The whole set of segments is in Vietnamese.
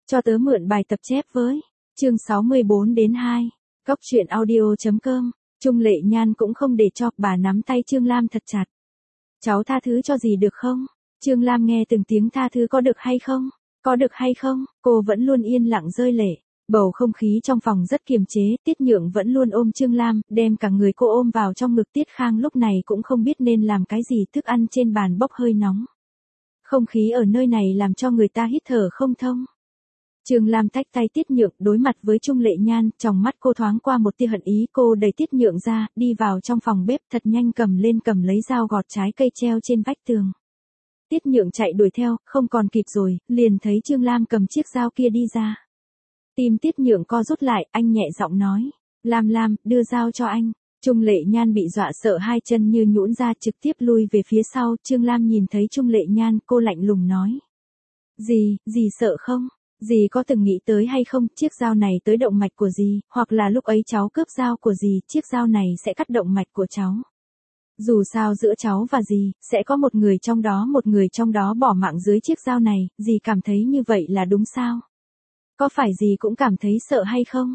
Cho tớ mượn bài tập chép với. Chương 64 đến 2. Cóc truyện audio.com. Trung Lệ Nhan cũng không để cho, bà nắm tay Trương Lam thật chặt. Cháu tha thứ cho dì được không? Trương Lam nghe từng tiếng tha thứ có được hay không? Có được hay không? Cô vẫn luôn yên lặng rơi lệ. Bầu không khí trong phòng rất kiềm chế, Tiết Nhượng vẫn luôn ôm Trương Lam, đem cả người cô ôm vào trong ngực. Tiết Khang lúc này cũng không biết nên làm cái gì, thức ăn trên bàn bốc hơi nóng. Không khí ở nơi này làm cho người ta hít thở không thông. Trương Lam tách tay Tiết Nhượng, đối mặt với Trung Lệ Nhan, trong mắt cô thoáng qua một tia hận ý. Cô đẩy Tiết Nhượng ra, đi vào trong phòng bếp, thật nhanh cầm lấy dao gọt trái cây treo trên vách tường. Tiết Nhượng chạy đuổi theo, không còn kịp rồi, liền thấy Trương Lam cầm chiếc dao kia đi ra. Tim Tiết Nhượng co rút lại, anh nhẹ giọng nói, Lam, đưa dao cho anh. Trung Lệ Nhan bị dọa sợ, hai chân như nhũn ra, trực tiếp lui về phía sau. Trương Lam nhìn thấy Trung Lệ Nhan, cô lạnh lùng nói, dì sợ không? Dì có từng nghĩ tới hay không, chiếc dao này tới động mạch của dì, hoặc là lúc ấy cháu cướp dao của dì, chiếc dao này sẽ cắt động mạch của cháu. Dù sao giữa cháu và dì, sẽ có một người trong đó bỏ mạng dưới chiếc dao này, dì cảm thấy như vậy là đúng sao? Có phải dì cũng cảm thấy sợ hay không?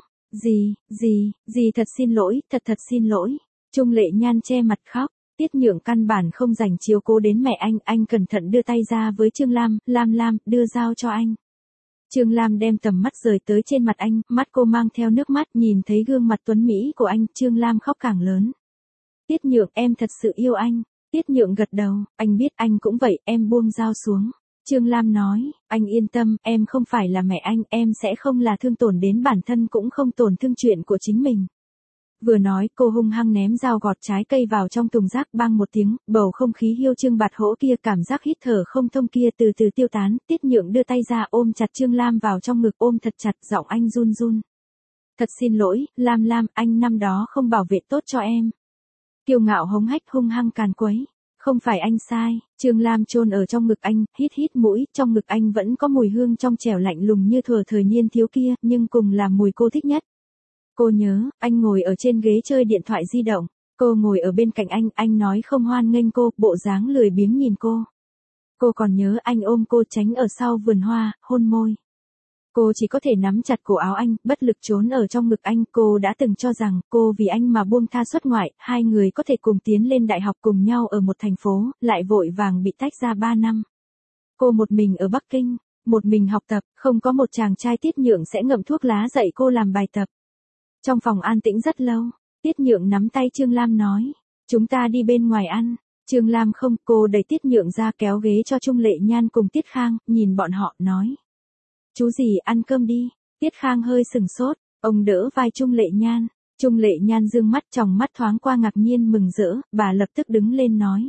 Dì thật xin lỗi, thật xin lỗi. Trung Lệ Nhan che mặt khóc. Tiết Nhượng căn bản không dành chiếu cố đến mẹ anh cẩn thận đưa tay ra với Trương Lam, Lam, đưa dao cho anh. Trương Lam đem tầm mắt rời tới trên mặt anh, mắt cô mang theo nước mắt, nhìn thấy gương mặt tuấn mỹ của anh, Trương Lam khóc càng lớn. Tiết Nhượng, em thật sự yêu anh. Tiết Nhượng gật đầu, anh biết anh cũng vậy, em buông dao xuống. Trương Lam nói, anh yên tâm, em không phải là mẹ anh, em sẽ không là thương tổn đến bản thân, cũng không tổn thương chuyện của chính mình. Vừa nói, cô hung hăng ném dao gọt trái cây vào trong thùng rác, bang một tiếng, bầu không khí hiu chương bạt hỗ kia, cảm giác hít thở không thông kia từ từ tiêu tán. Tiết Nhượng đưa tay ra ôm chặt Trương Lam vào trong ngực, ôm thật chặt, giọng anh run run. Thật xin lỗi, Lam, anh năm đó không bảo vệ tốt cho em. Kiêu ngạo hống hách, hung hăng càn quấy. Không phải anh sai. Trương Lam chôn ở trong ngực anh, hít mũi, trong ngực anh vẫn có mùi hương trong trẻo lạnh lùng như thuở thời niên thiếu kia, nhưng cùng là mùi cô thích nhất. Cô nhớ, anh ngồi ở trên ghế chơi điện thoại di động, cô ngồi ở bên cạnh anh nói không hoan nghênh cô, bộ dáng lười biếng nhìn cô. Cô còn nhớ anh ôm cô tránh ở sau vườn hoa, hôn môi. Cô chỉ có thể nắm chặt cổ áo anh, bất lực trốn ở trong ngực anh. Cô đã từng cho rằng, cô vì anh mà buông tha xuất ngoại, hai người có thể cùng tiến lên đại học cùng nhau ở một thành phố, lại vội vàng bị tách ra 3 năm. Cô một mình ở Bắc Kinh, một mình học tập, không có một chàng trai. Tiết Nhượng sẽ ngậm thuốc lá dạy cô làm bài tập. Trong phòng an tĩnh rất lâu, Tiết Nhượng nắm tay Trương Lam nói, chúng ta đi bên ngoài ăn. Trương Lam không, cô đẩy Tiết Nhượng ra, kéo ghế cho Trung Lệ Nhan cùng Tiết Khang, nhìn bọn họ, nói. Chú gì ăn cơm đi. Tiết Khang hơi sừng sốt, ông đỡ vai Trung Lệ Nhan. Trung Lệ Nhan dương mắt, trong mắt thoáng qua ngạc nhiên mừng rỡ, bà lập tức đứng lên nói.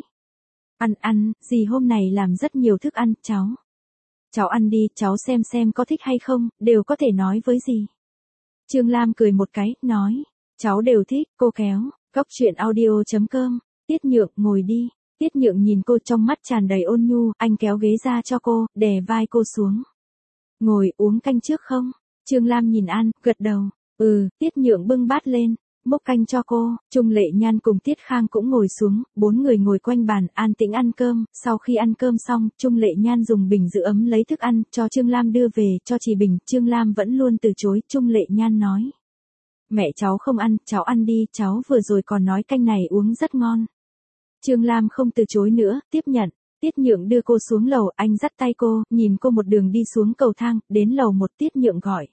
Ăn, dì hôm này làm rất nhiều thức ăn, cháu ăn đi, cháu xem có thích hay không, đều có thể nói với dì. Trương Lam cười một cái, nói, cháu đều thích. Cô kéo, Cóc truyện audio.com, Tiết Nhượng, ngồi đi. Tiết Nhượng nhìn cô, trong mắt tràn đầy ôn nhu, anh kéo ghế ra cho cô, đè vai cô xuống. Ngồi uống canh trước không? Trương Lam nhìn ăn, gật đầu. Tiết Nhượng bưng bát lên, múc canh cho cô. Trung Lệ Nhan cùng Tiết Khang cũng ngồi xuống, 4 người ngồi quanh bàn, an tĩnh ăn cơm. Sau khi ăn cơm xong, Trung Lệ Nhan dùng bình giữ ấm lấy thức ăn, cho Trương Lam đưa về, cho chị bình. Trương Lam vẫn luôn từ chối. Trung Lệ Nhan nói. Mẹ cháu không ăn, cháu ăn đi, cháu vừa rồi còn nói canh này uống rất ngon. Trương Lam không từ chối nữa, tiếp nhận. Tiết Nhượng đưa cô xuống lầu, anh dắt tay cô, nhìn cô một đường đi xuống cầu thang, đến lầu 1. Tiết Nhượng gọi.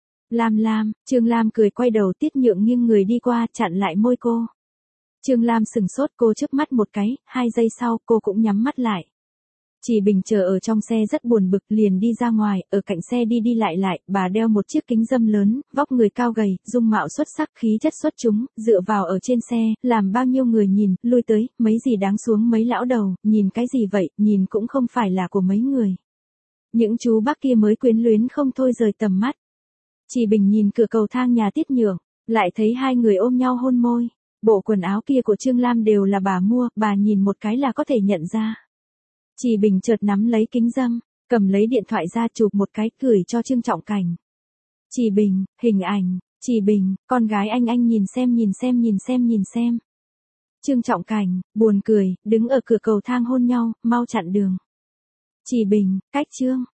Lam, Trương Lam cười quay đầu. Tiết Nhượng nghiêng người đi qua, chặn lại môi cô. Trương Lam sừng sốt, cô chớp mắt một cái, 2 giây sau, cô cũng nhắm mắt lại. Chỉ Bình chờ ở trong xe rất buồn bực, liền đi ra ngoài, ở cạnh xe đi lại, bà đeo một chiếc kính râm lớn, vóc người cao gầy, dung mạo xuất sắc, khí chất xuất chúng, dựa vào ở trên xe, làm bao nhiêu người nhìn, lui tới, mấy gì đáng xuống mấy lão đầu, nhìn cái gì vậy, nhìn cũng không phải là của mấy người. Những chú bác kia mới quyến luyến không thôi rời tầm mắt. Chỉ Bình nhìn cửa cầu thang nhà Tiết Nhượng, lại thấy hai người ôm nhau hôn môi. Bộ quần áo kia của Trương Lam đều là bà mua, bà nhìn một cái là có thể nhận ra. Chỉ Bình chợt nắm lấy kính râm, cầm lấy điện thoại ra chụp một cái, gửi cho Trương Trọng Cảnh. Chỉ Bình, hình ảnh. Chỉ Bình, con gái anh nhìn xem. Trương Trọng Cảnh, buồn cười, đứng ở cửa cầu thang hôn nhau, mau chặn đường. Chỉ Bình, cách Trương.